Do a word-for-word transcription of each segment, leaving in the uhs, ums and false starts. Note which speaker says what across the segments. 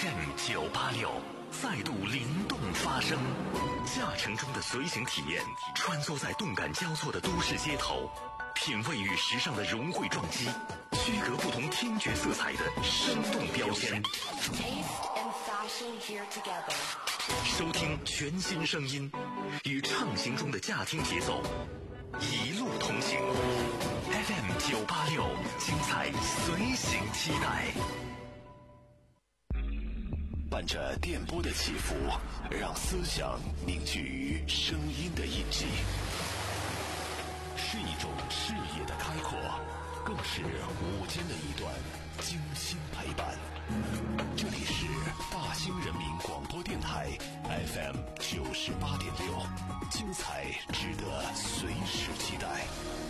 Speaker 1: M 九八六再度灵动发声，驾乘中的随行体验，穿梭在动感交错的都市街头，品味与时尚的融汇撞击，区隔不同听觉色彩的生动标签。收听全新声音，与畅行中的驾听节奏，一路同行。F M 九八六，精彩随行期待。伴着电波的起伏，让思想凝聚于声音的印记，是一种视野的开阔，更是午间的一段精心陪伴。这里是大兴人民广播电台 F M 九十八点六，精彩值得随时期待。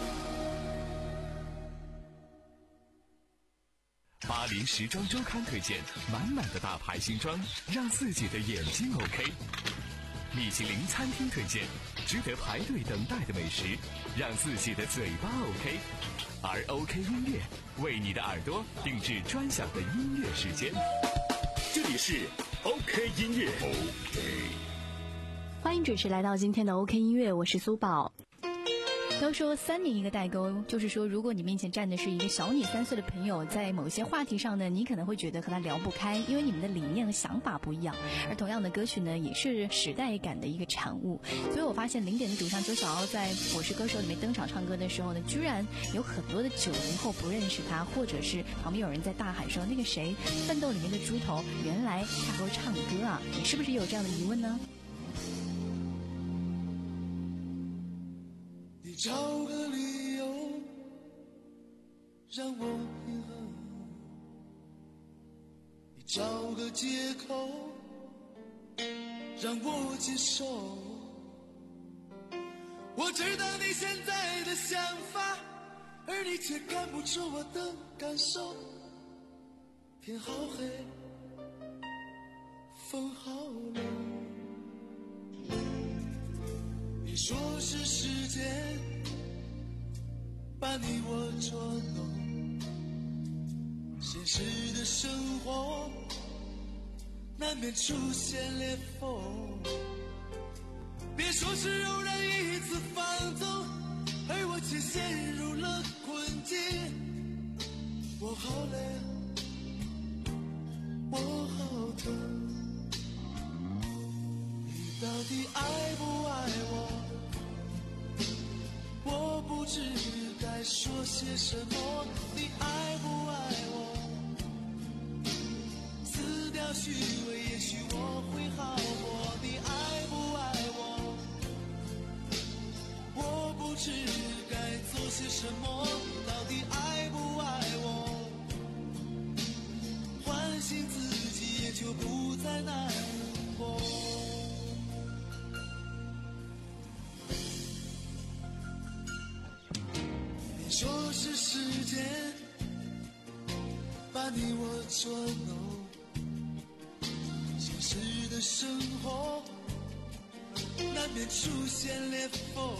Speaker 2: 巴黎时装周刊推荐满满的大牌新装，让自己的眼睛 OK。米其林餐厅推荐值得排队等待的美食，让自己的嘴巴 OK。而 OK 音乐为你的耳朵定制专享的音乐时间。这里是 OK 音乐 OK。
Speaker 3: 欢迎准时来到今天的 OK 音乐，我是苏宝。都说三年一个代沟，就是说如果你面前站的是一个小你三岁的朋友，在某些话题上呢，你可能会觉得和他聊不开，因为你们的理念和想法不一样。而同样的歌曲呢，也是时代感的一个产物。所以我发现零点的主唱周晓鸥在《我是歌手》里面登场唱歌的时候呢，居然有很多的九零后不认识他，或者是旁边有人在大喊说那个谁奋斗里面的猪头，原来他还会唱歌啊，你是不是也有这样的疑问呢？
Speaker 4: 你找个理由让我平衡，你找个借口让我接受。我知道你现在的想法，而你却看不出我的感受。天好黑，风好冷，你说是时间把你我捉弄，现实的生活难免出现裂缝。别说是偶然一次放纵，而我却陷入了困境。我好累，我好痛，你到底爱不爱我？我不知该说些什么，你爱不爱我？撕掉虚伪，也许我会好过。你爱不爱我？我不知该做些什么，到底爱不爱我？唤醒自己，也就不再难过。说是时间把你我捉弄，现实的生活难免出现裂缝。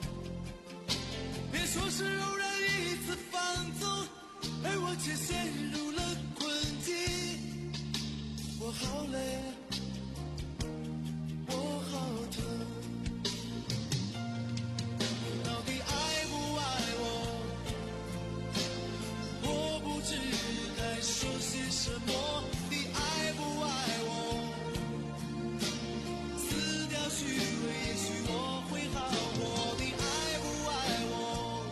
Speaker 4: 别说是偶然一次放纵，而我却陷入了困境。我好累，我好疼，说些什么？你爱不爱我？撕掉虚伪，也许我会好过。你爱不爱我？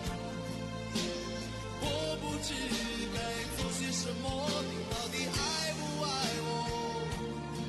Speaker 4: 我不知该做些什么，你到底爱不爱我？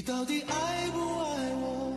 Speaker 4: 到底爱不爱我？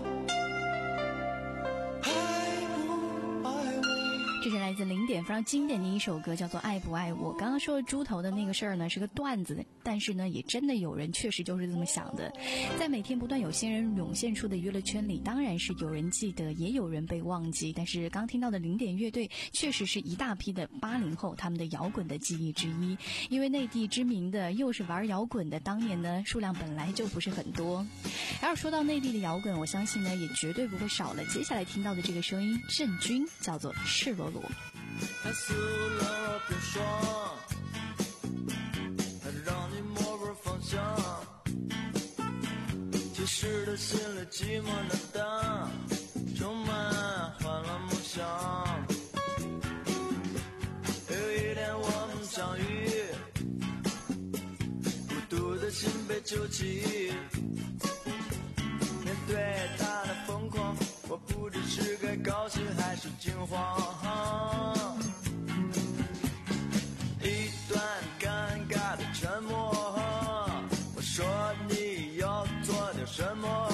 Speaker 4: 爱不爱我？
Speaker 3: 这是来自零点非常经典的一首歌，叫做《爱不爱我》。刚刚说猪头的那个事儿呢，是个段子，但是呢，也真的有人确实就是这么想的。在每天不断有新人涌现出的娱乐圈里，当然是有人记得，也有人被忘记。但是刚听到的零点乐队，确实是一大批的八零后他们的摇滚的记忆之一。因为内地知名的又是玩摇滚的，当年呢数量本来就不是很多。然后说到内地的摇滚，我相信呢也绝对不会少了。接下来听到的这个声音，郑钧，叫做《赤裸裸》。
Speaker 5: 还撕了冰霜，还让你摸不着方向。其实的心里寂寞难当，充满欢乐梦想。有一天我们相遇，孤独的心被揪起。面对他的疯狂，我不知是该高兴还是惊慌。一段尴尬的沉默，我说你要做点什么。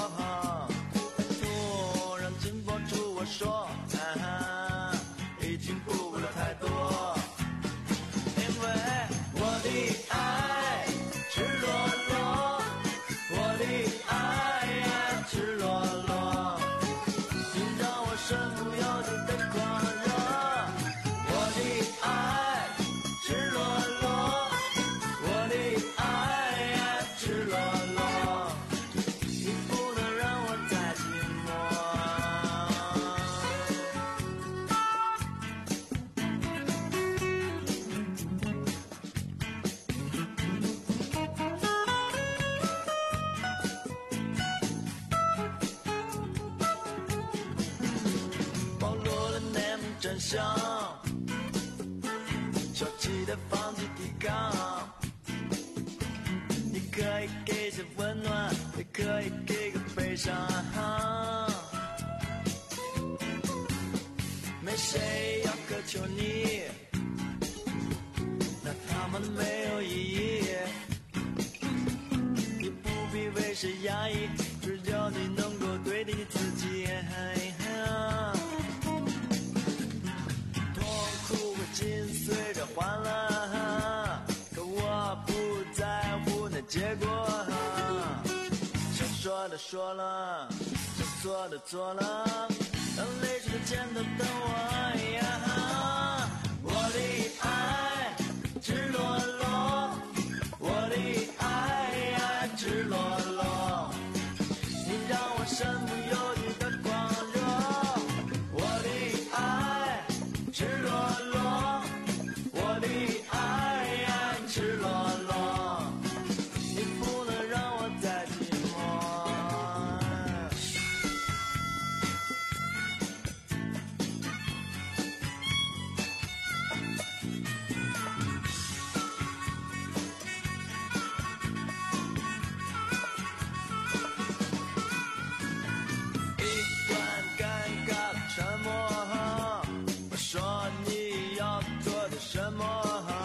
Speaker 5: 突然紧抱住我说，啊，已经顾不了太多，因为我的爱赤裸裸，我的爱赤裸裸，你让我身不由己的狂热。我的爱赤裸裸，我的爱赤裸裸，你不能让我再寂寞。暴露了内幕真相，消极的放弃抵抗。你可以给些温暖，也可以给个悲伤。没谁要渴求你，那他们没有意义。你不必为谁压抑，只有你能够对你自己。痛苦会紧随着欢乐，可我不在乎那结果。想说的说了，想做的做了，当泪水的肩头等我呀。我的爱赤裸裸，我的爱赤裸裸，你让我身不由己的狂热。我的爱赤裸裸，我的爱赤裸裸，你不能让我再寂寞。一段尴尬的沉默，我说你要做点什么。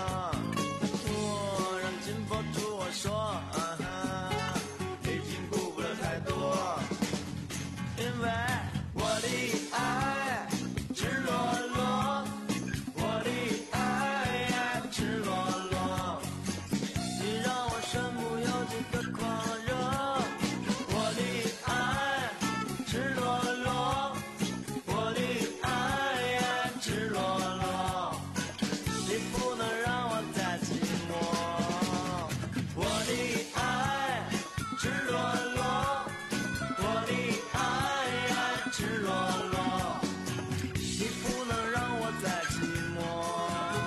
Speaker 5: 突然紧抱住我说，啊，已经顾不了太多，因为我的爱赤裸裸，我的爱赤裸裸，你让我身不由己的狂热。我的爱赤裸裸，我的爱赤裸裸，你不能让我再寂寞。我的爱赤裸裸，我的爱赤裸裸，你不能让我再寂寞。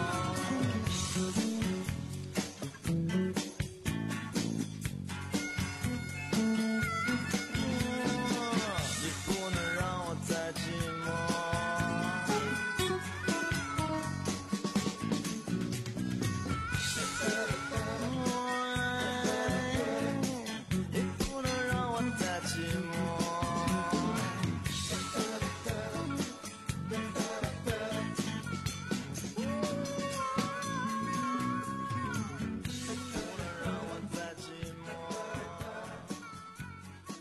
Speaker 5: 你不能让我再寂寞。你不能让我再寂寞。不能让我再寂寞。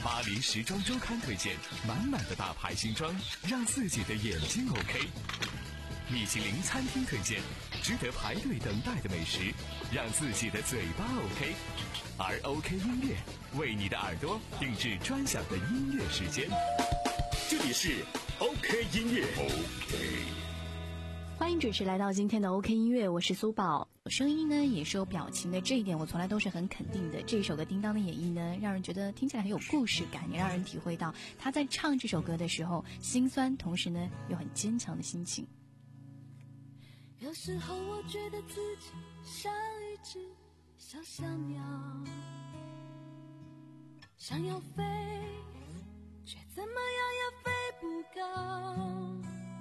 Speaker 2: 巴黎时装周刊推荐满满的大牌新装，让自己的眼睛 OK。米其林餐厅推荐值得排队等待的美食，让自己的嘴巴 OK。而 OK 音乐为你的耳朵定制专享的音乐时间。
Speaker 1: 这里是 OK 音乐 OK。
Speaker 3: 欢迎准时来到今天的 OK 音乐，我是苏宝。声音呢也是有表情的，这一点我从来都是很肯定的。这首歌叮当的演绎呢，让人觉得听起来很有故事感，也让人体会到他在唱这首歌的时候心酸，同时呢又很坚强的心情。
Speaker 6: 有时候我觉得自己像一只小小鸟，想要飞，却怎么样也飞不高。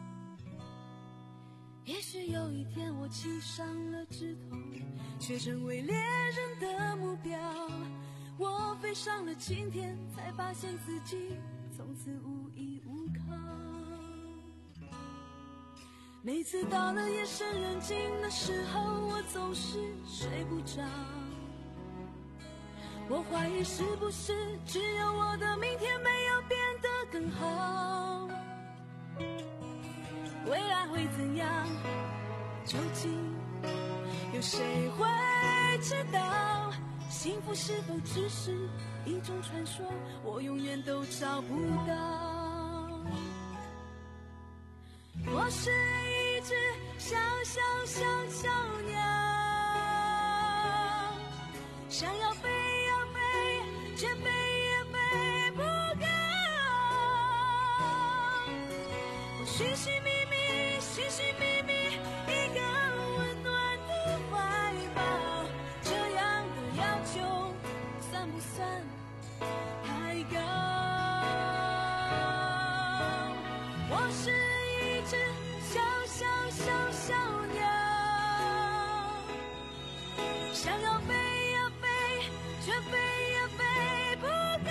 Speaker 6: 也许有一天我栖上了枝头，却成为猎人的目标。我飞上了青天，才发现自己从此无依无靠。每次到了夜深人静的时候，我总是睡不着。我怀疑是不是只有我的明天没有变得更好。未来会怎样？究竟有谁会知道？幸福是否只是一种传说？我永远都找不到。我是一只小小小小鸟，想要飞呀飞，却飞也飞不高。我寻寻觅觅，寻寻觅觅一个温暖的怀抱，这样的要求算不算太高？我是一只小小小小鸟，想要飞呀飞，却飞也飞不高。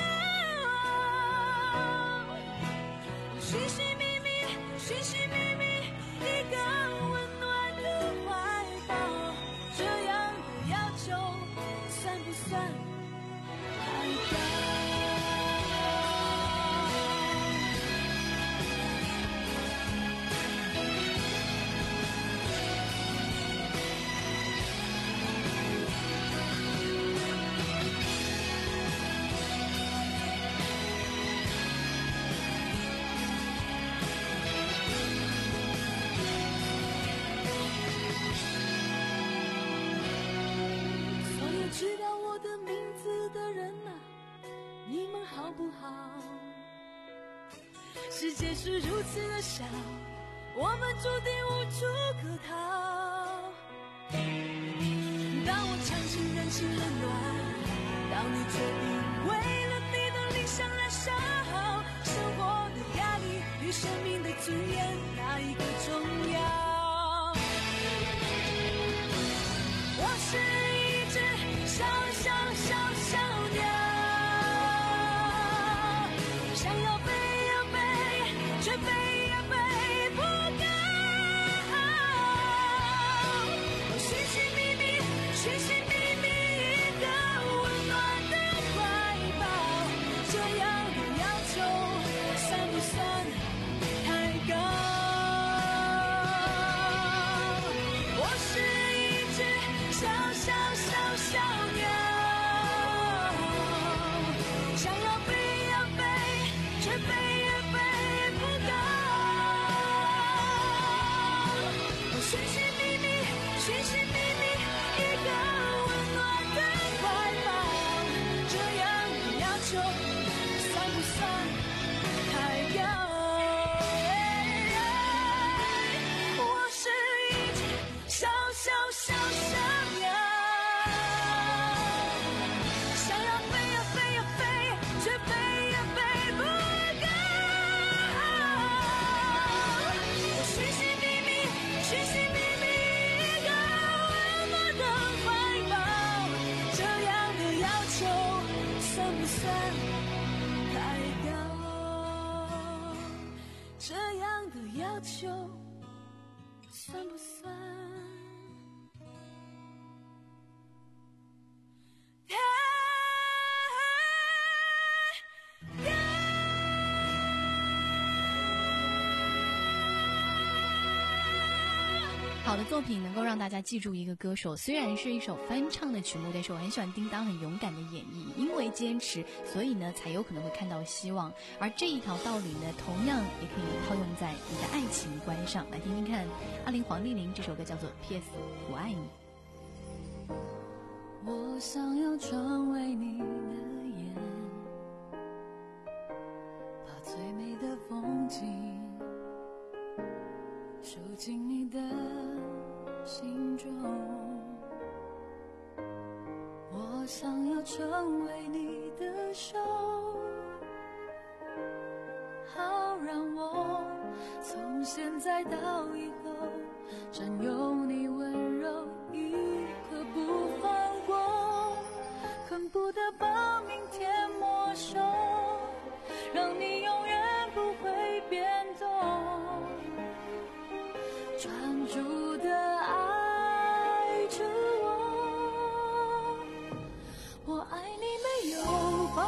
Speaker 6: 寻寻觅觅，寻寻觅觅一个温暖的怀抱，这样的要求算不算太高？所有知道我的名字的人啊，你们好不好？世界是如此的小，我们注定无处可逃。当我相信人情冷暖，当你决定为了你的理想燃烧，生活的压力与生命的尊严，哪一个重要？我是一只小小小小鸟，想要飞呀飞，却飞也飞不高。我寻寻觅觅，寻寻觅觅一个温暖的怀抱，这样的要求算不算太高？我是一只小小小小鸟，想要飞呀飞，却飞也飞不高。我寻寻觅觅，寻寻觅觅一个温暖的怀抱，这样的要求算不算太高？我是一只小小小小鸟，想要飞呀飞呀飞，却飞也飞不高。我寻寻觅觅，寻寻觅觅一个温暖的怀抱，这样的要求算不算太高？这样的要求算不算太
Speaker 3: 好的作品能够让大家记住一个歌手，虽然是一首翻唱的曲目，但是我很喜欢叮当很勇敢的演绎，因为坚持，所以呢才有可能会看到希望。而这一条道理呢，同样也可以套用在你的爱情观上。来听听看阿玲黄丽玲这首歌叫做 P S 我爱你。
Speaker 6: 我想要成为你的眼，把最美的风景收进你的心中。我想要成为你的手，好让我从现在到以后占有你温柔一刻不放过，恨不得把明天没收，让你永远不会变动，专注的爱着我。我爱你没有保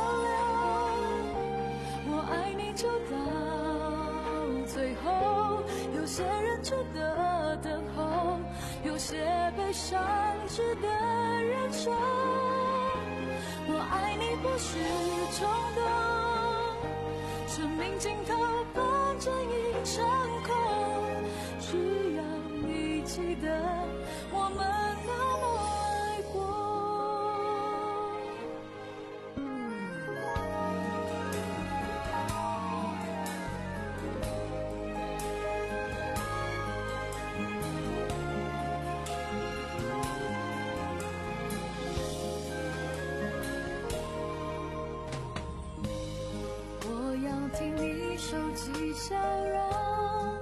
Speaker 6: 留，我爱你就到最后，有些人值得等候，有些悲伤值得忍受。我爱你不是冲动，生命尽头反正一场空，只要你记得我们那么爱过。我要听你手机笑容，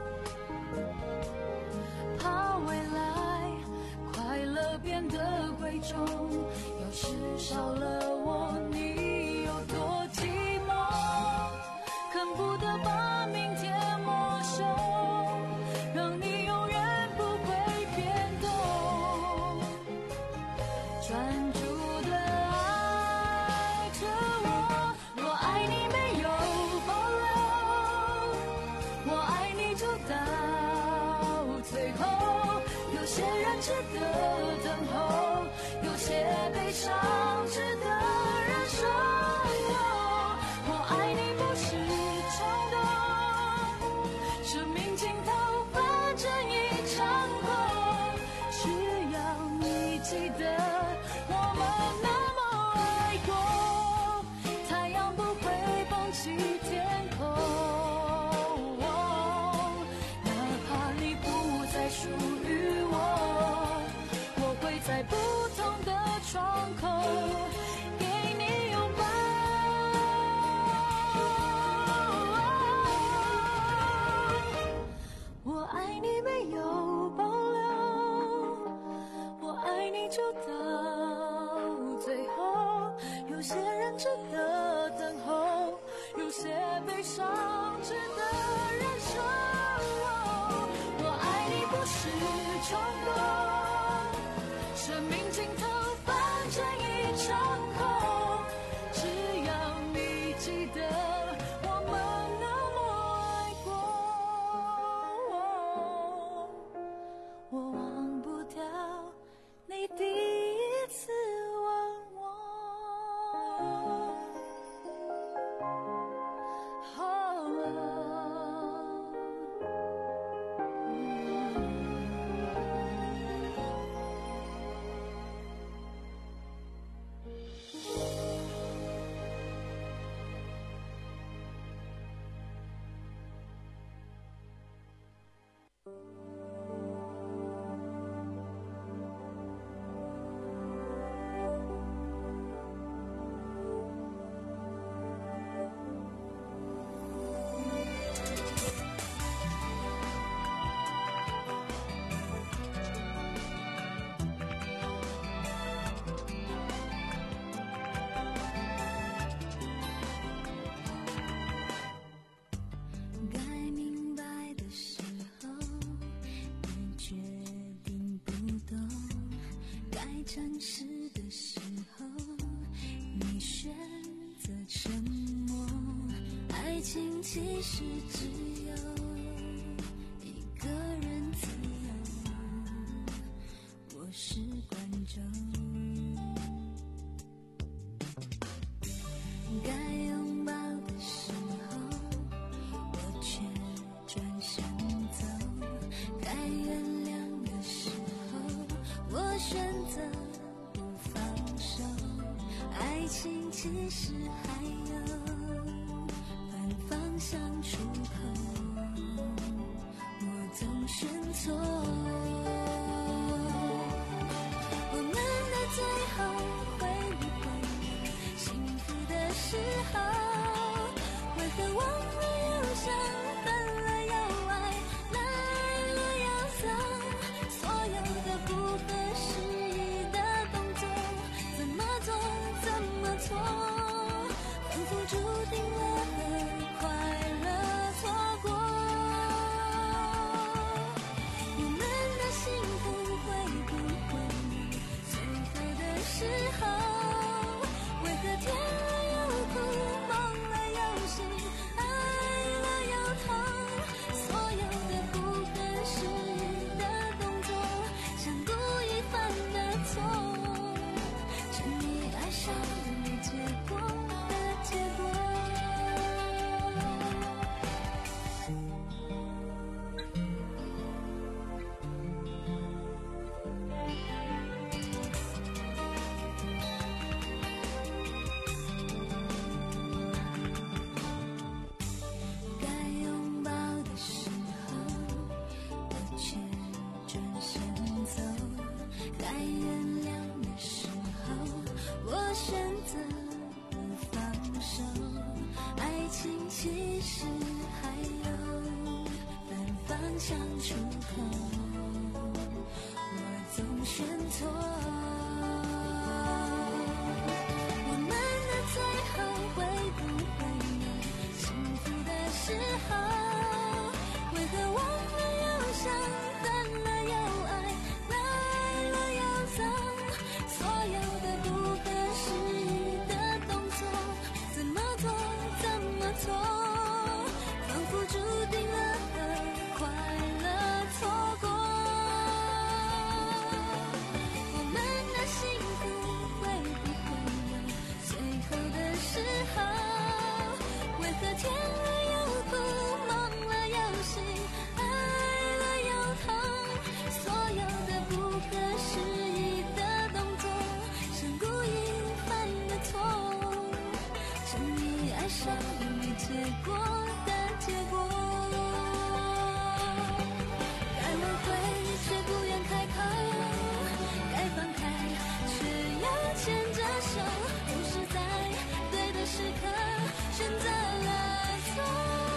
Speaker 6: 怕未来快乐变得贵重，要是少了我你有多寂寞，恨不得把明天没收，让你永远不会变动，专注的爱着我。我爱你没有保留，我爱你就到最后，有些人值得等候，有些悲伤值得忍受。我爱你不是冲动，生命尽头反正一场空，只要你记得我们那么爱过，太阳不会放弃天空，哪怕你不再属于我，我会在不同的窗口给你拥抱。我爱你没有保留，我爱你就到最后，有些人值得等候，有些悲伤值得忍受。我爱你不是冲动，生命尽头反正一场空，只要你记得我们那么爱过，我忘不掉你第一次吻我。该明白的时候，你决定不懂；该诚实的时候，你选择沉默。爱情其实只有一个人自由。 其实还有反方向出口，我总选错。我们的最后会不会有幸福的时候？为何忘了忧伤，分了又爱，来了又走，所有的不合时宜的动作，怎么做怎么错，仿佛注定了和快乐错过。我们的幸福会不会有最后的时候？为何甜了又苦，梦了又醒，爱了又痛，所有的不合时宜的动作，像故意犯的错，沉溺爱上没结果的结果。该拥抱的时候，我却转身走；该原谅的时候，我选择了放手。爱情其实还有反方向出口，我总选错。我们的最后会不会有幸福的时候？为何忘了忧伤，分了又爱，来了又走，所有的不合时宜的动作，怎么做怎么错，仿佛注定了和快乐错过。我们的幸福会不会有最后的时候？为何甜了又苦，梦了又醒，爱了又痛，所有的不合时宜的动作，像故意犯的错，沉溺爱上没结果的结果。该挽回却不愿开口，该放开却要牵着手，都是在对的时刻选择了错。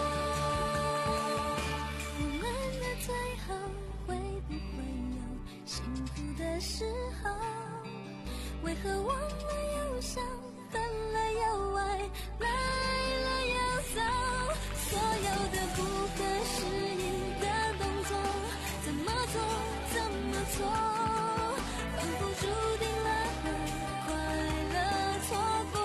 Speaker 6: 我们的最后会不会有幸福的时候？为何忘了忧伤，分了又爱，来了又走，所有的不合时宜的动作，怎么做怎么错，仿佛注定了和快乐错过。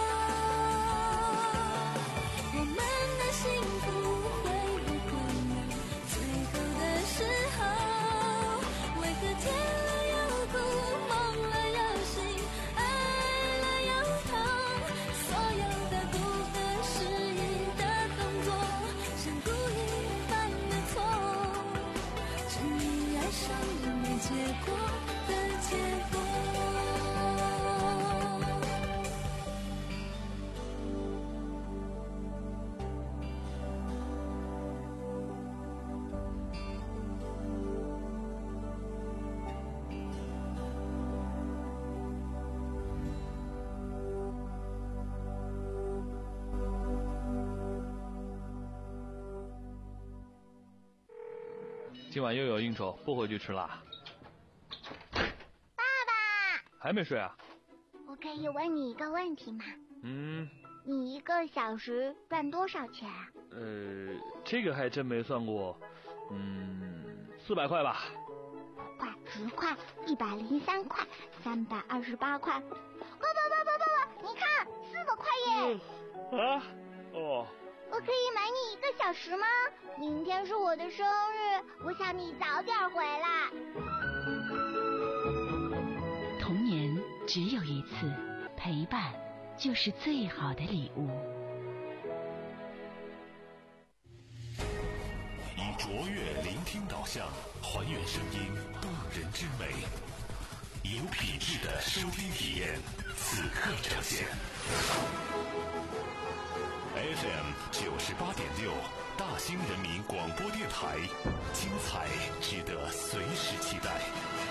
Speaker 6: 我们的幸福会不会有最后的时候？为何甜了又苦，梦了又醒，爱了又痛，所有的不合时宜的动作，像故意犯的错，沉溺爱上没结果的结果。
Speaker 7: 今晚又有应酬，不回去吃啦。
Speaker 8: 爸爸，
Speaker 7: 还没睡啊？
Speaker 8: 我可以问你一个问题吗？
Speaker 7: 嗯，
Speaker 8: 你一个小时赚多少钱啊？
Speaker 7: 呃，这个还真没算过。嗯，四百块吧。
Speaker 8: 快，十块，一百零三块，三百二十八块。爸爸爸爸爸爸，你看，四百块耶！
Speaker 7: 啊？哦。
Speaker 8: 我可以买你一个小时吗？明天是我的生日，我想你早点回来。
Speaker 9: 童年只有一次，陪伴就是最好的礼物。
Speaker 1: 以卓越聆听导向，还原声音动人之美。 有品质的收听体验，此刻呈现。F M 九十八点六，大兴人民广播电台，精彩值得随时期待。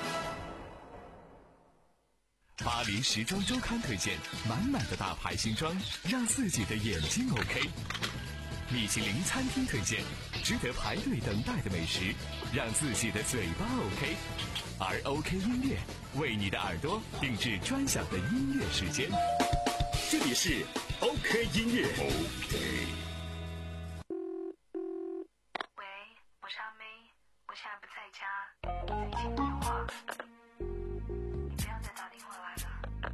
Speaker 2: 巴黎时装周刊推荐，满满的大牌新装，让自己的眼睛 OK。米其林餐厅推荐，值得排队等待的美食，让自己的嘴巴 OK。而 OK 音乐为你的耳朵定制专享的音乐时间。
Speaker 1: 这里是 OK 音乐。OK。
Speaker 10: 喂，我是阿妹，我现在不在家，在接电话。你不要再打电话来了。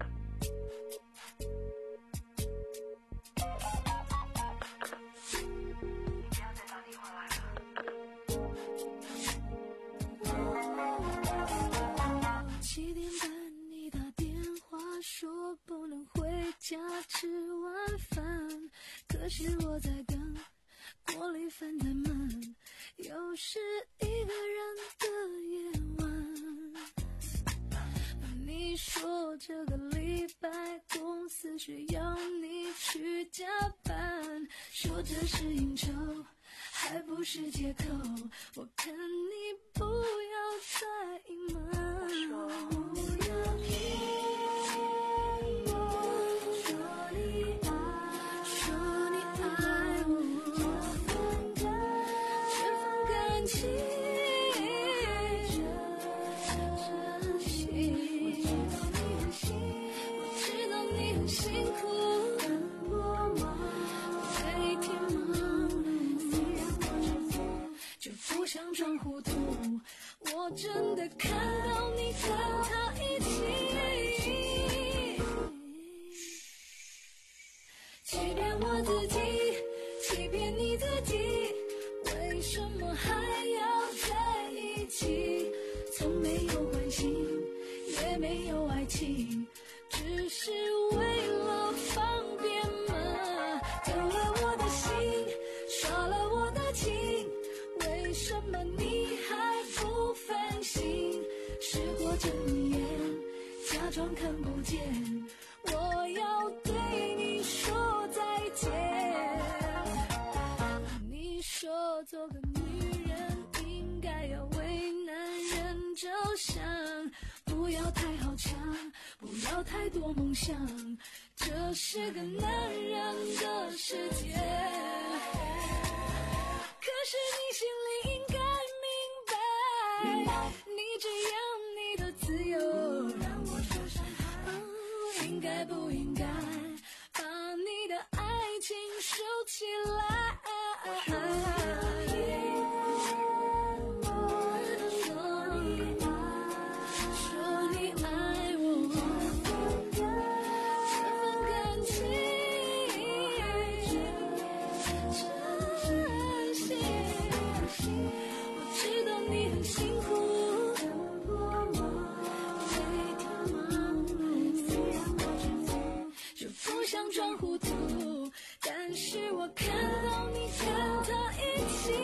Speaker 6: 七点半你打电话说不能回家吃晚饭，可是我在等锅里饭在焖，又是一个人的夜晚。你说这个礼拜公司需要你去加班，说这是应酬还不是借口，我看你不要再隐瞒。不要骗我，说你爱，说你爱我，这份感情真心。我知道你很辛苦，我忙，每天忙碌，虽然我知足，就不想装糊涂。我真的看到你跟他一起，欺骗我自己，欺骗你自己，为什么还要在一起？从没有关心，也没有爱情，只是为了方便嘛。偷了我的心，耍了我的情，为什么你还不反省？时过这一眼，假装看不见，我要对你说再见。你说做个女人应该要为男人着想，不要太好强，不要太多梦想，这是个男人的世界。可是你心里应该明白，你只要你的自由，让我受伤害。哦，应该不应该把你的爱情收起来？想装糊涂，但是我看到你跟他一起，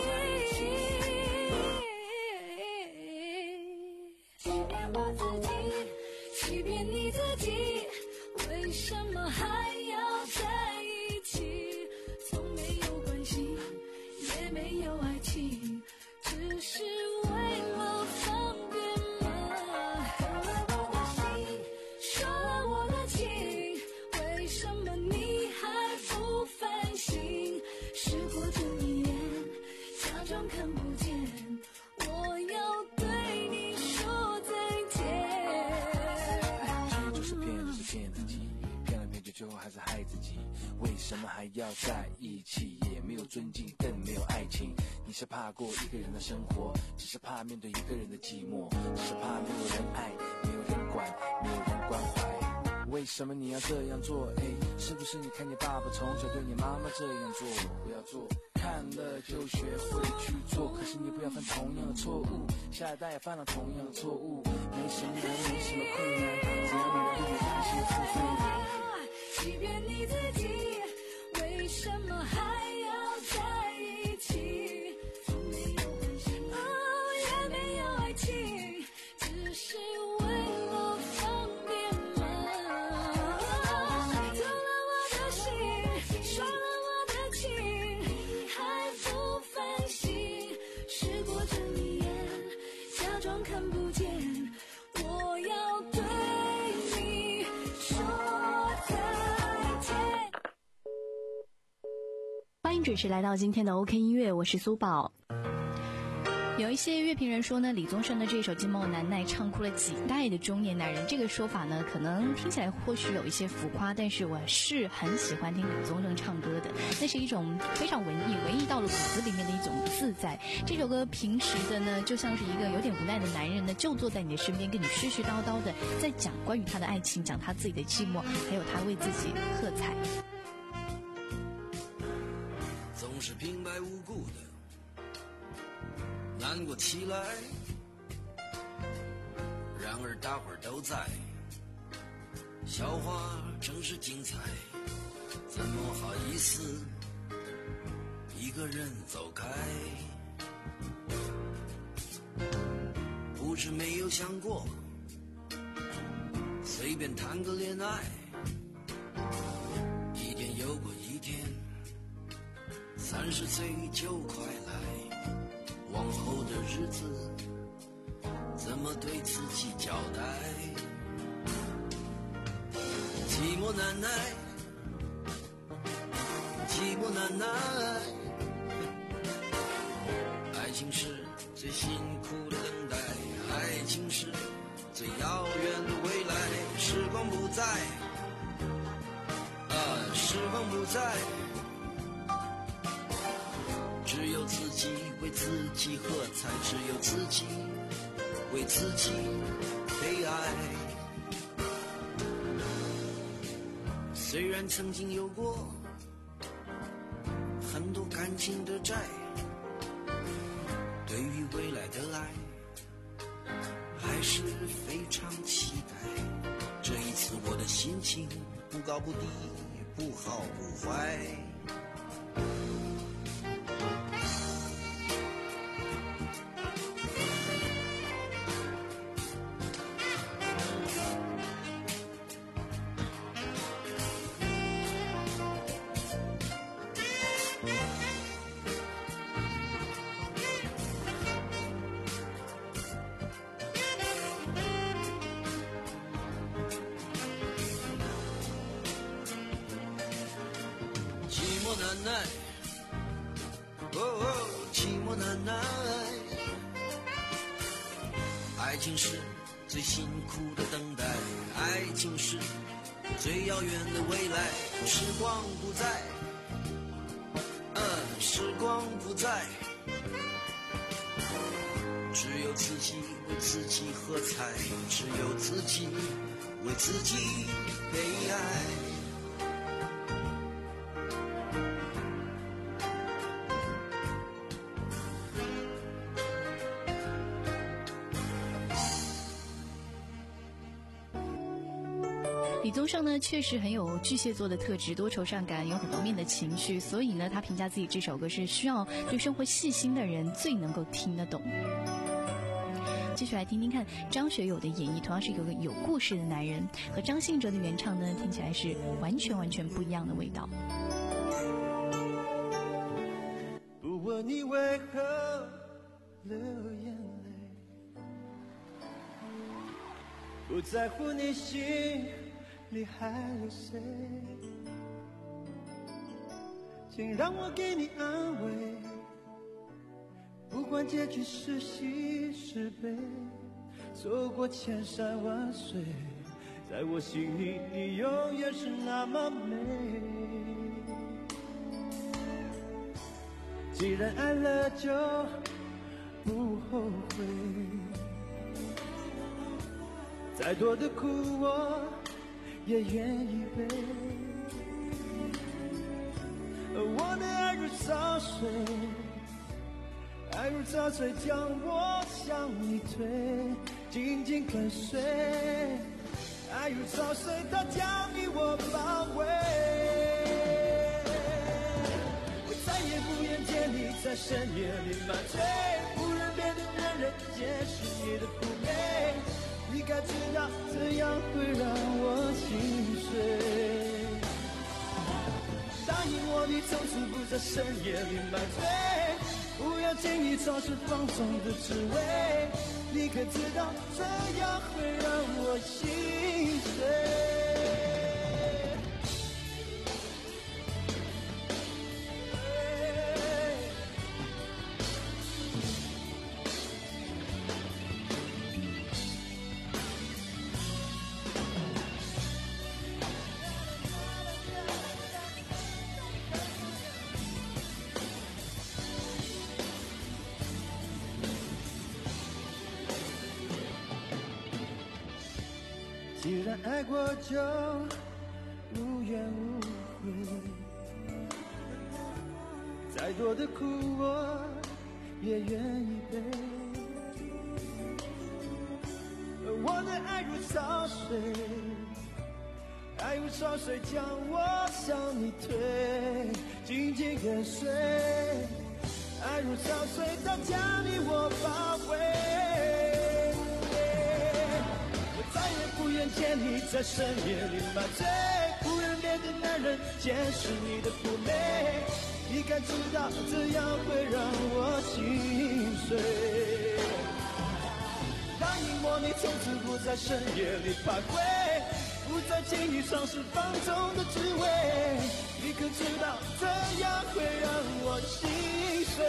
Speaker 6: 欺骗我自己，欺骗你自己，为什么还要在一起？从没有关系，也没有爱情，只是为了方便嘛。偷了我的心，耍了我的情，为什么你还不反省？时过这一眼，假装看不见，我要对你说再见。
Speaker 11: 骗就是骗，就是骗自己，骗来骗去，最后还是害自己。为什么还要在一起？也没有尊敬，更没有爱情。你是怕过一个人的生活，只是怕面对一个人的寂寞，只是怕没有人爱，没有人管，没有人关怀。为什么你要这样做？哎，是不是你看你爸爸从小对你妈妈这样做？不要做，看了就学会去做。可是你不要犯同样的错误，下一代也犯了同样的错误。没什么人，没什么困难，只要你能对你安心付费。
Speaker 6: 欺骗你自己，为什么还要在一起？从没有关系，哦，也没有爱情，只是为了假装看不见，我要对你说再见。
Speaker 3: 欢迎准时来到今天的 OK 音乐，我是苏宝。有一些乐评人说呢，李宗盛的这首《寂寞难耐》唱哭了几代的中年男人。这个说法呢，可能听起来或许有一些浮夸，但是我是很喜欢听李宗盛唱歌的，那是一种非常文艺，文艺到了骨子里面的一种自在。这首歌平时的呢，就像是一个有点无奈的男人呢，就坐在你的身边，跟你絮絮叨叨的在讲关于他的爱情，讲他自己的寂寞，还有他为自己喝彩。
Speaker 12: 总是平白无故的难过起来，然而大伙儿都在，笑话正是精彩，怎么好意思一个人走开？不是没有想过随便谈个恋爱，一天又过一天，三十岁就快来，往后的日子怎么对自己交代？寂寞难耐，寂寞难耐，爱情是最辛苦的等待，爱情是最遥远的未来。时光不在，啊，时光不在，只有自己为自己喝彩，只有自己为自己悲哀。虽然曾经有过很多感情的债，对于未来的爱还是非常期待。这一次我的心情不高不低，不好不坏。难耐，哦哦，寂寞难耐，爱情是最辛苦的等待，爱情是最遥远的未来。时光不在，嗯，时光不在，只有自己为自己喝彩，只有自己为自己悲哀。
Speaker 3: 李宗盛呢，确实很有巨蟹座的特质，多愁善感，有很多面的情绪，所以呢，他评价自己这首歌是需要对生活细心的人最能够听得懂。继续来听听看张学友的演绎，同样是有个有故事的男人，和张信哲的原唱呢，听起来是完全完全不一样的味道。
Speaker 4: 不问你为何流眼泪，不在乎你心里还有谁，请让我给你安慰，不管结局是喜是悲，走过千山万水，在我心里你永远是那么美。既然爱了就不后悔，再多的苦我也愿意背，我的爱如潮水，爱如潮水将我向你推，紧紧跟随，爱如潮水它将你我包围，我再也不愿见你在深夜里满醉，不忍别的人人皆是你的妩媚，你该知道这样会让我心碎。答应我，你从此不在深夜里买醉，不要轻易尝试放纵的滋味， 你可知道这样会让我心碎？既然爱过就无怨无悔，再多的苦我也愿意背。我的爱如潮水，爱如潮水将我向你推，紧紧跟随。爱如潮水，它将你我包围。再也不愿见你在深夜里买醉，不愿别的男人见识你的妩媚，你该知道这样会让我心碎。答应我你从此不在深夜里徘徊，不再轻易尝试放纵的滋味，你可知道这样会让我心碎。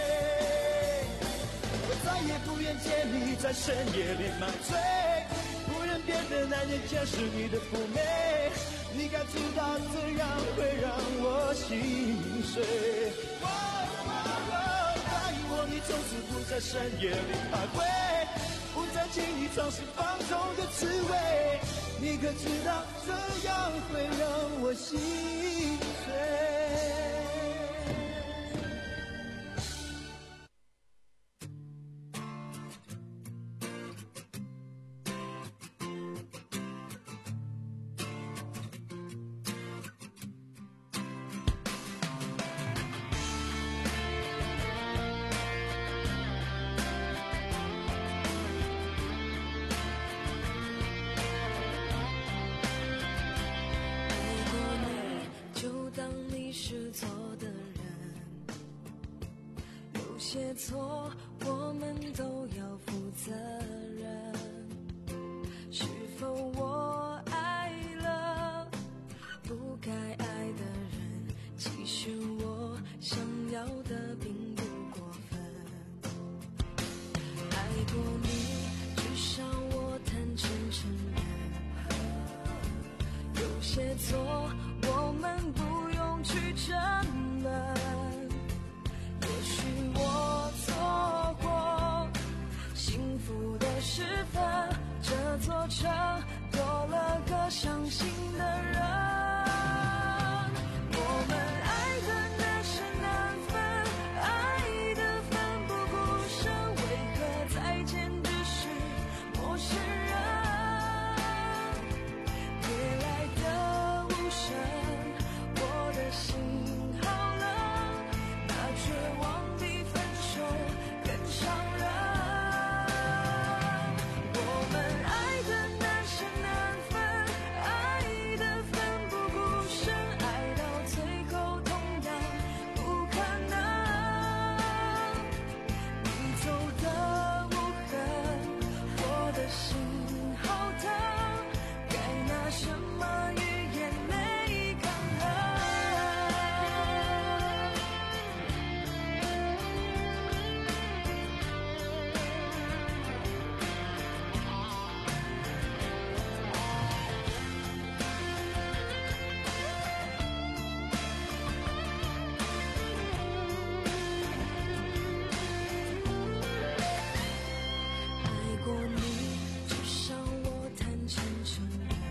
Speaker 4: 我再也不愿见你在深夜里买醉，别的男人见识你的妩媚，你该知道这样会让我心碎。哦哦、答应我你从此不在深夜里徘徊，不再轻易尝试放纵的滋味，你可知道这样会让我心碎。
Speaker 6: 些错我们都要负责任，是否我爱了不该爱的人，其实我想要的并不过分。爱过你至少我坦诚承认，有些错我们不用去争论，也许我错过幸福的时分，这座城多了个伤心的人。我们爱的难舍难分，爱的奋不顾身，为何再见只是陌生人？夜来的无声，我的心好冷，那绝望比分手更伤人。我们爱的难舍难分，爱的奋不顾身，爱到最后痛到不可能。你走的无痕，我的心好疼，该拿什么语言来抗衡？爱过你，至少我坦诚承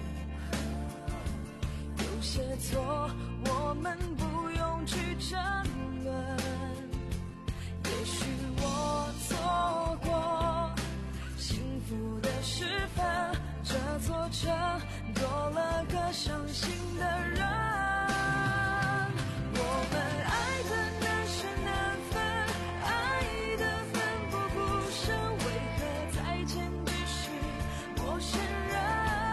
Speaker 6: 认，有些错我们不用去争论，也许我错过幸福的时分，这座城多了个伤心的人。我们爱的难舍难分，爱的奋不顾身，为何再见只是陌生人？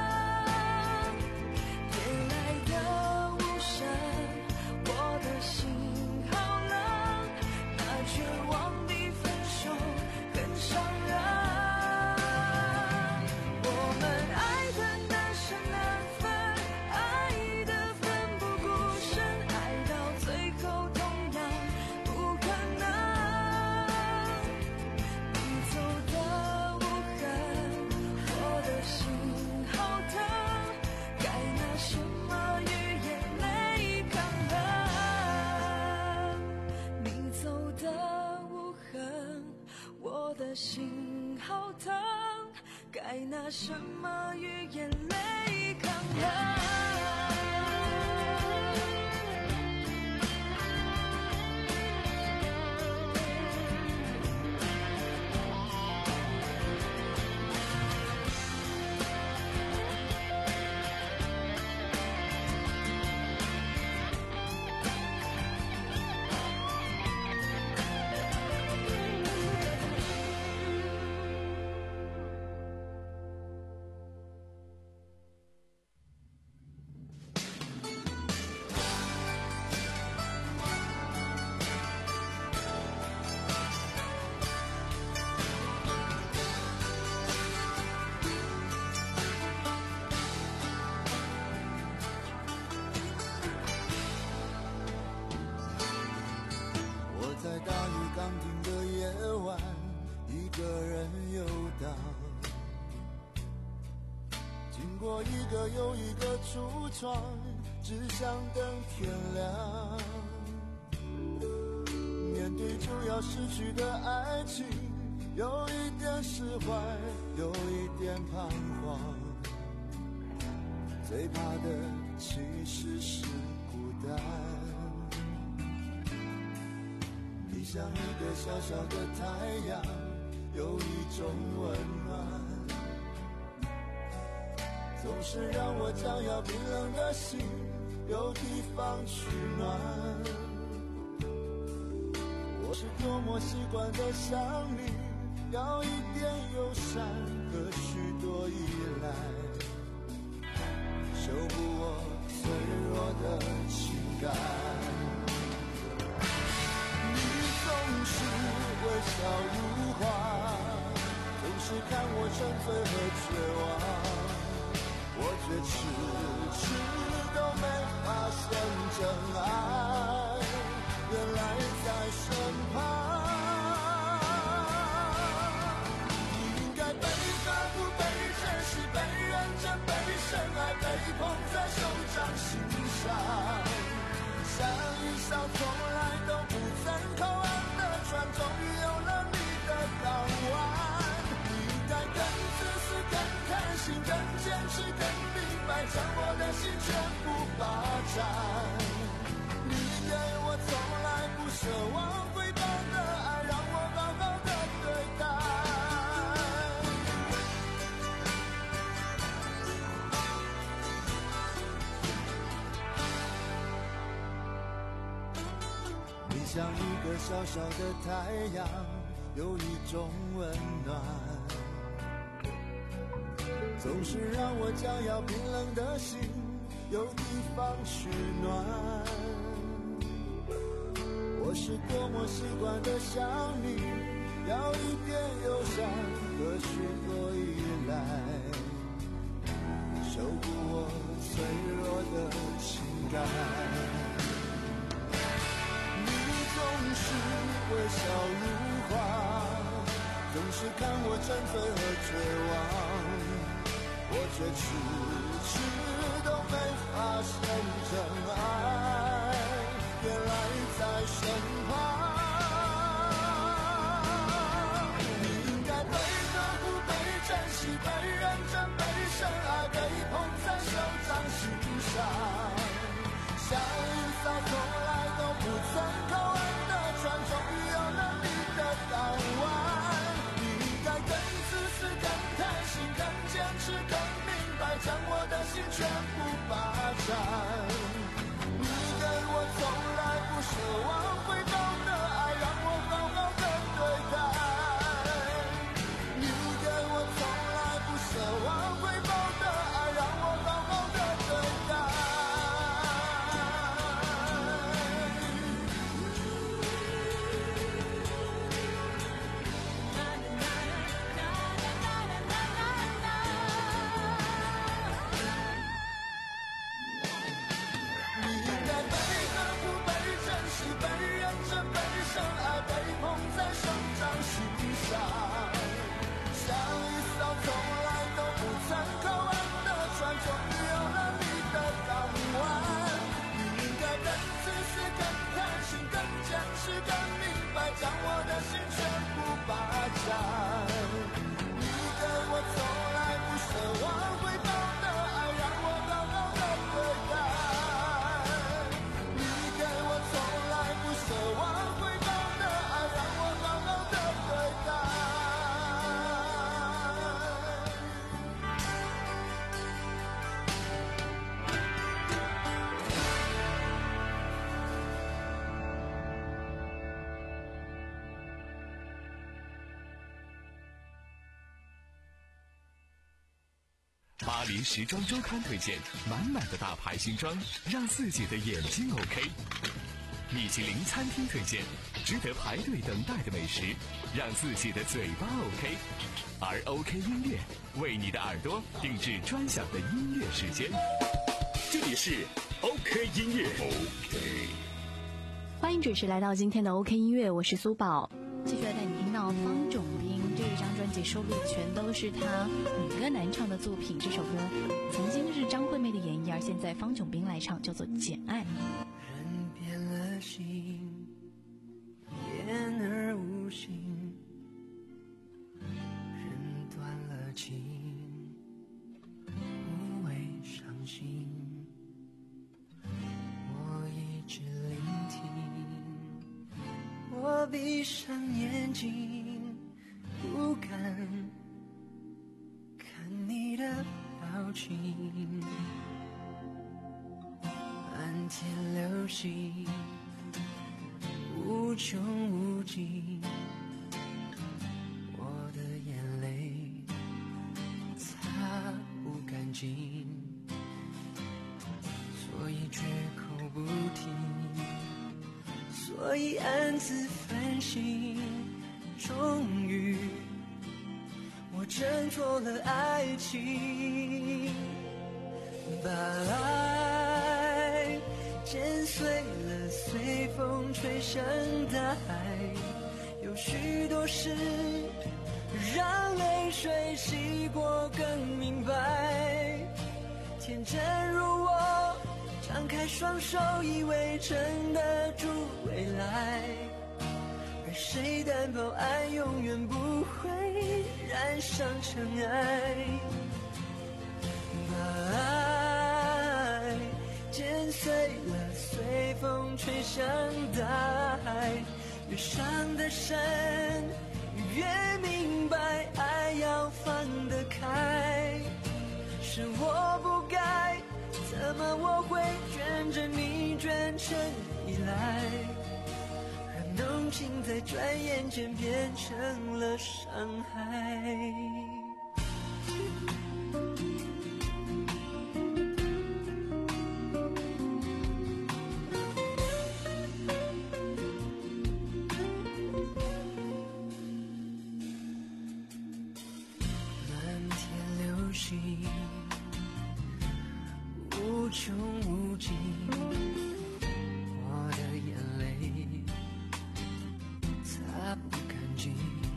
Speaker 6: 夜来的无声，我的心好冷，那绝望比分手更伤人。 心好疼，该拿什么与眼泪抗衡？
Speaker 4: 在大雨刚停的夜晚，一个人游荡，经过一个又一个橱窗，只想等天亮。面对就要失去的爱情，有一点释怀，有一点彷徨。最怕的其实是孤单。你像一个小小的太阳，有一种温暖，总是让我将要冰冷的心有地方取暖。我是多么习惯的想你，要一点友善和许多依赖，修补我脆弱的情感。总是微笑如花，总是看我沉醉和绝望，我却迟迟都没发现真爱原来在身旁。你应该被呵护，被珍惜，被认真，被深爱，被捧在手掌心上，像一艘从来都不曾靠岸的船，终于有了你的港湾。你应该更自私，更贪心，更坚持，更明白，将我的心全部霸占。你给我从来不奢望回报的爱，让我好好的对待。你像一个小小的太阳，有一种温暖，总是让我将要冰冷的心有地方取暖。我是多么习惯的想你，要一点友善和许多依赖，守护我脆弱的情感。总是微笑如花，总是看我沉醉和绝望，我却迟迟都没发现真爱原来在身旁。你应该被呵护，被珍惜，被认真，被深爱，被捧在手掌心上，像一艘从来都不曾靠岸的船，终于有了你的港湾。你应该更自私，更贪心，更坚持，更明白，将我的心全部霸占。你给我从来不奢望回报的爱，让我好好的对待。你给我从来不奢望回报的爱，让我好好的对待。 来将我的心全部霸占。你给我从来不奢望回报的爱，让我高高的对待。你给我从来不奢望回报的爱，让我高高的对待。
Speaker 2: 巴黎时装周刊推荐满满的大牌新装，让自己的眼睛 OK。米其林餐厅推荐值得排队等待的美食，让自己的嘴巴 OK。而 OK 音乐为你的耳朵定制专享的音乐时间。这里是 OK 音乐 OK。
Speaker 3: 欢迎准时来到今天的 OK 音乐，我是苏宝，继续来带你听到方炯斌这一张专辑收录的全都是他女歌男唱的作品。这首歌曾经是张惠妹的演绎，而现在方炯斌来唱，叫做《简爱》。
Speaker 5: 人变了心，言而无信，人断了情，无谓伤心。我一直聆听，我闭上眼睛，不敢看你的表情。漫天流星，无穷无尽，我的眼泪擦不干净，所以绝口不提，所以暗自反省。终于我挣脱了爱情，把爱剪碎了，随风吹向大海。有许多事让泪水洗过更明白。天真如我，张开双手以为撑得住未来，而谁担保爱永远不会染上尘埃？把爱剪碎了，随风吹向大海。越伤得深，越明白爱要放得开。是我不该，怎么我会卷着你卷成依赖？浓情在转眼间变成了伤害。漫天流星，无穷无尽，我的眼泪擦不干净，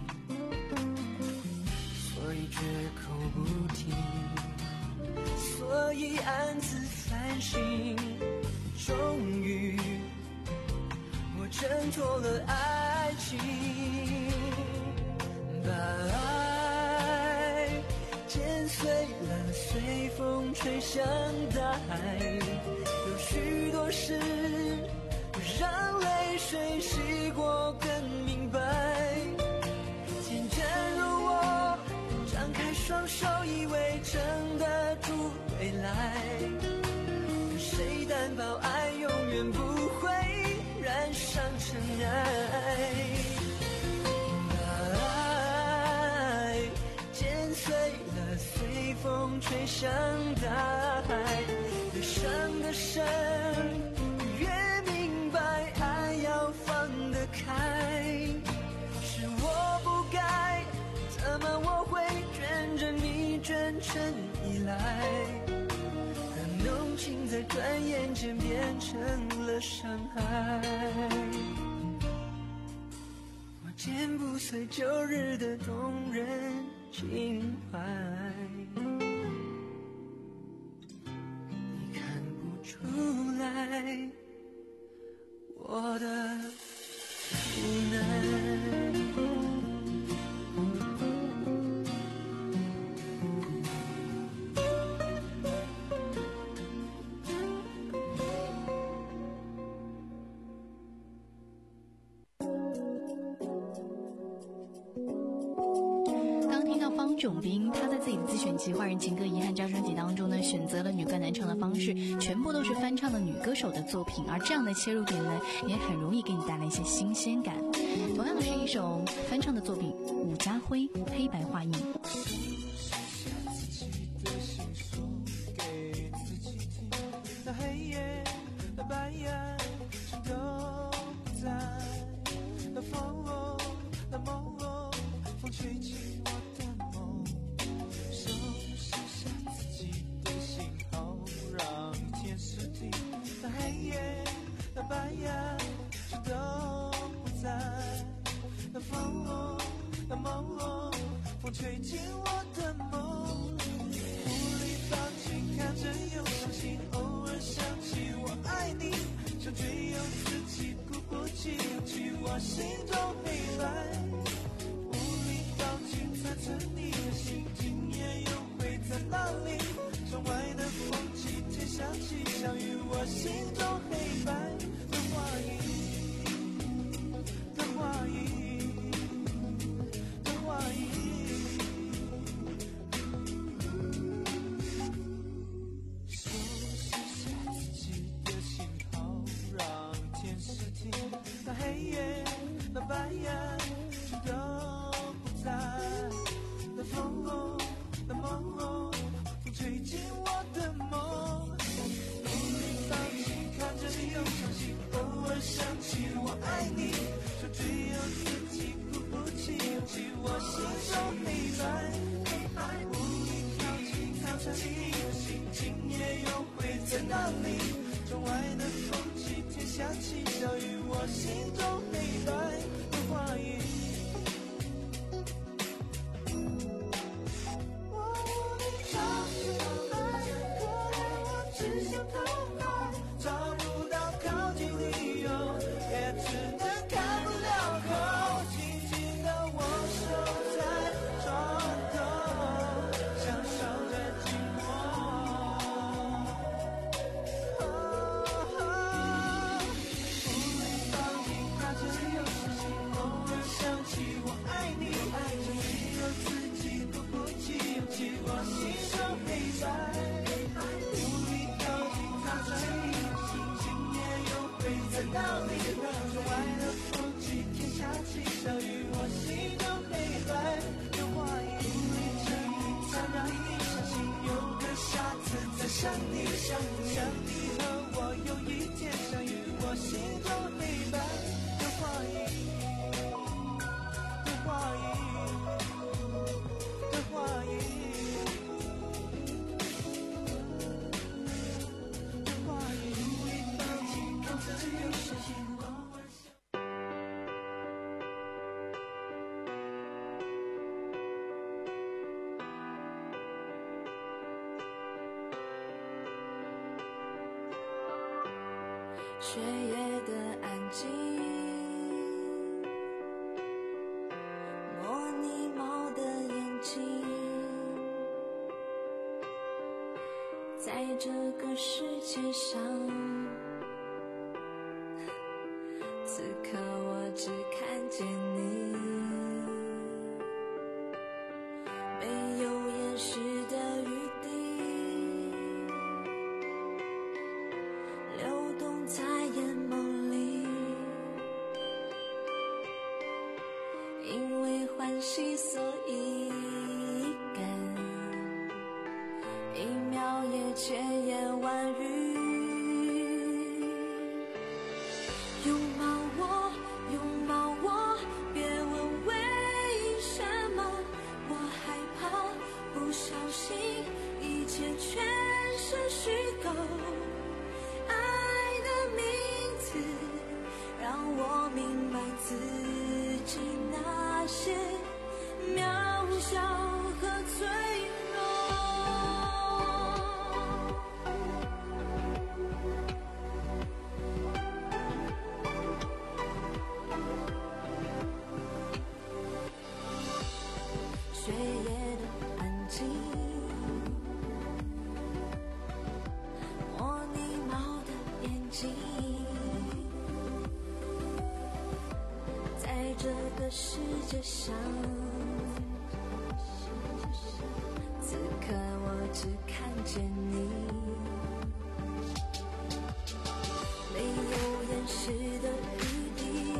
Speaker 5: 所以绝口不提，所以暗自反省。终于我挣脱了爱情，把爱剪碎了，随风吹向大海。有许多事让泪水洗过更明白。天真如我，张开双手以为撑得住未来，谁担保爱永远不会染上尘埃？把爱剪碎了，随风吹向大海。越伤得深，越明白爱要放得开。是我不该，怎么我会卷着你卷成依赖？让浓情在转眼间变成了伤害。我剪不碎旧日的动人情怀，你看不出来我的无奈。
Speaker 3: 种兵他在自己的自选集《坏人情歌遗憾》这张专辑当中呢，选择了女歌男唱的方式，全部都是翻唱的女歌手的作品，而这样的切入点呢，也很容易给你带来一些新鲜感。同样是一首翻唱的作品，伍家辉《黑白画印》。
Speaker 4: 那黑夜，那白夜，全都不在。那风哦，那梦哦，风吹起我的梦。收拾下自己的信号，让天失地。那黑夜，那白夜，全都不在。那风哦，那梦哦，风吹进我的梦。无力放弃，看着又伤心。想起我爱你，想追有自己，鼓不起勇气，我心中黑白，无力放弃，猜测你的心，今夜又会在哪里？窗外的风起，天下起相遇，我心中黑白的画印，的画印，的画印。那黑夜，那白夜，全都不在。那风哦，那梦哦，风吹进我的梦。无力放弃，看着又伤心，偶尔想起我爱你，说只有自己，鼓不起勇气，我心中黑白。无力放弃，看着你的心，今夜又会在哪里？窗外的风起，天下起小雨，我心中黑白的画印。我无力找寻爱，可爱我只想逃开，找不到靠近理由，也只能开不了口，紧紧的握手在床头，享受着寂寞。我心中黑白，无力靠近，他在你的心，今夜又会在哪里？窗外的风起，天下起小雨，我心中黑白的画印。无力证明，才让你相信，有个下次再想你，想你，想你和我有一天相遇，我心中黑白的画印，的画印，的画印。
Speaker 6: 雪夜的安静，模拟猫的眼睛，在这个世界上，此刻我只看见你，没有掩饰的余地，流动在眼眸里，因为欢喜所以感，一秒也千言万语，拥抱我，拥抱我，别问为什么，我害怕不小心一切全是虚构，爱的名字让我明白自己那些渺小和脆弱。雪夜的安静，模拟猫的眼睛，在这个世界上， 可我只看见你，没有掩饰的余地，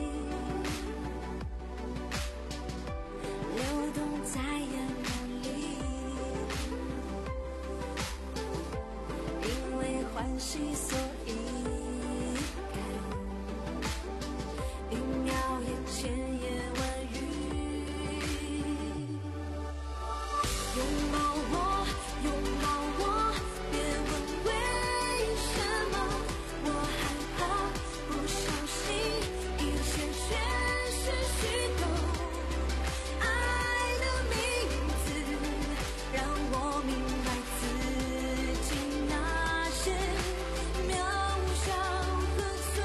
Speaker 6: 流动在眼眸里，因为欢喜所以一秒眼前也万语，拥抱我，拥抱我，别问为什么，我害怕不小心，一切全是虚构。爱的名字让我明白自己那些渺小和脆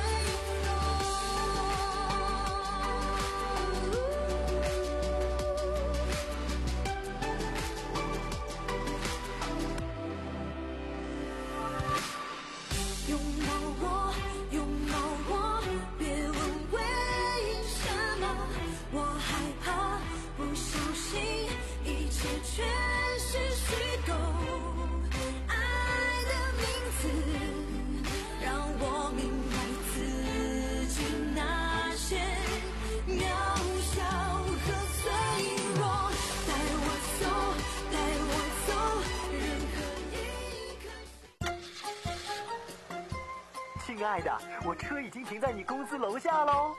Speaker 6: 拥抱我，拥抱我，别问为什么，我害怕不小心，一切全是虚构。爱的名字让我明白自己那些渺小和脆弱，带我走，带我走，任何一刻。
Speaker 13: 亲爱的，我车已经停在你公司楼下喽。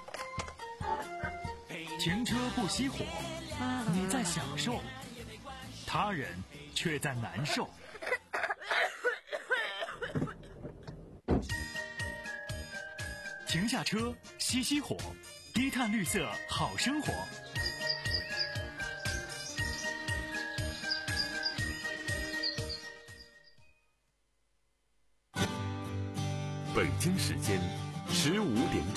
Speaker 14: 停车不熄火，你在享受，他人却在难受。停下车，熄熄火，低碳绿色好生活。
Speaker 1: 北京时间十五点整。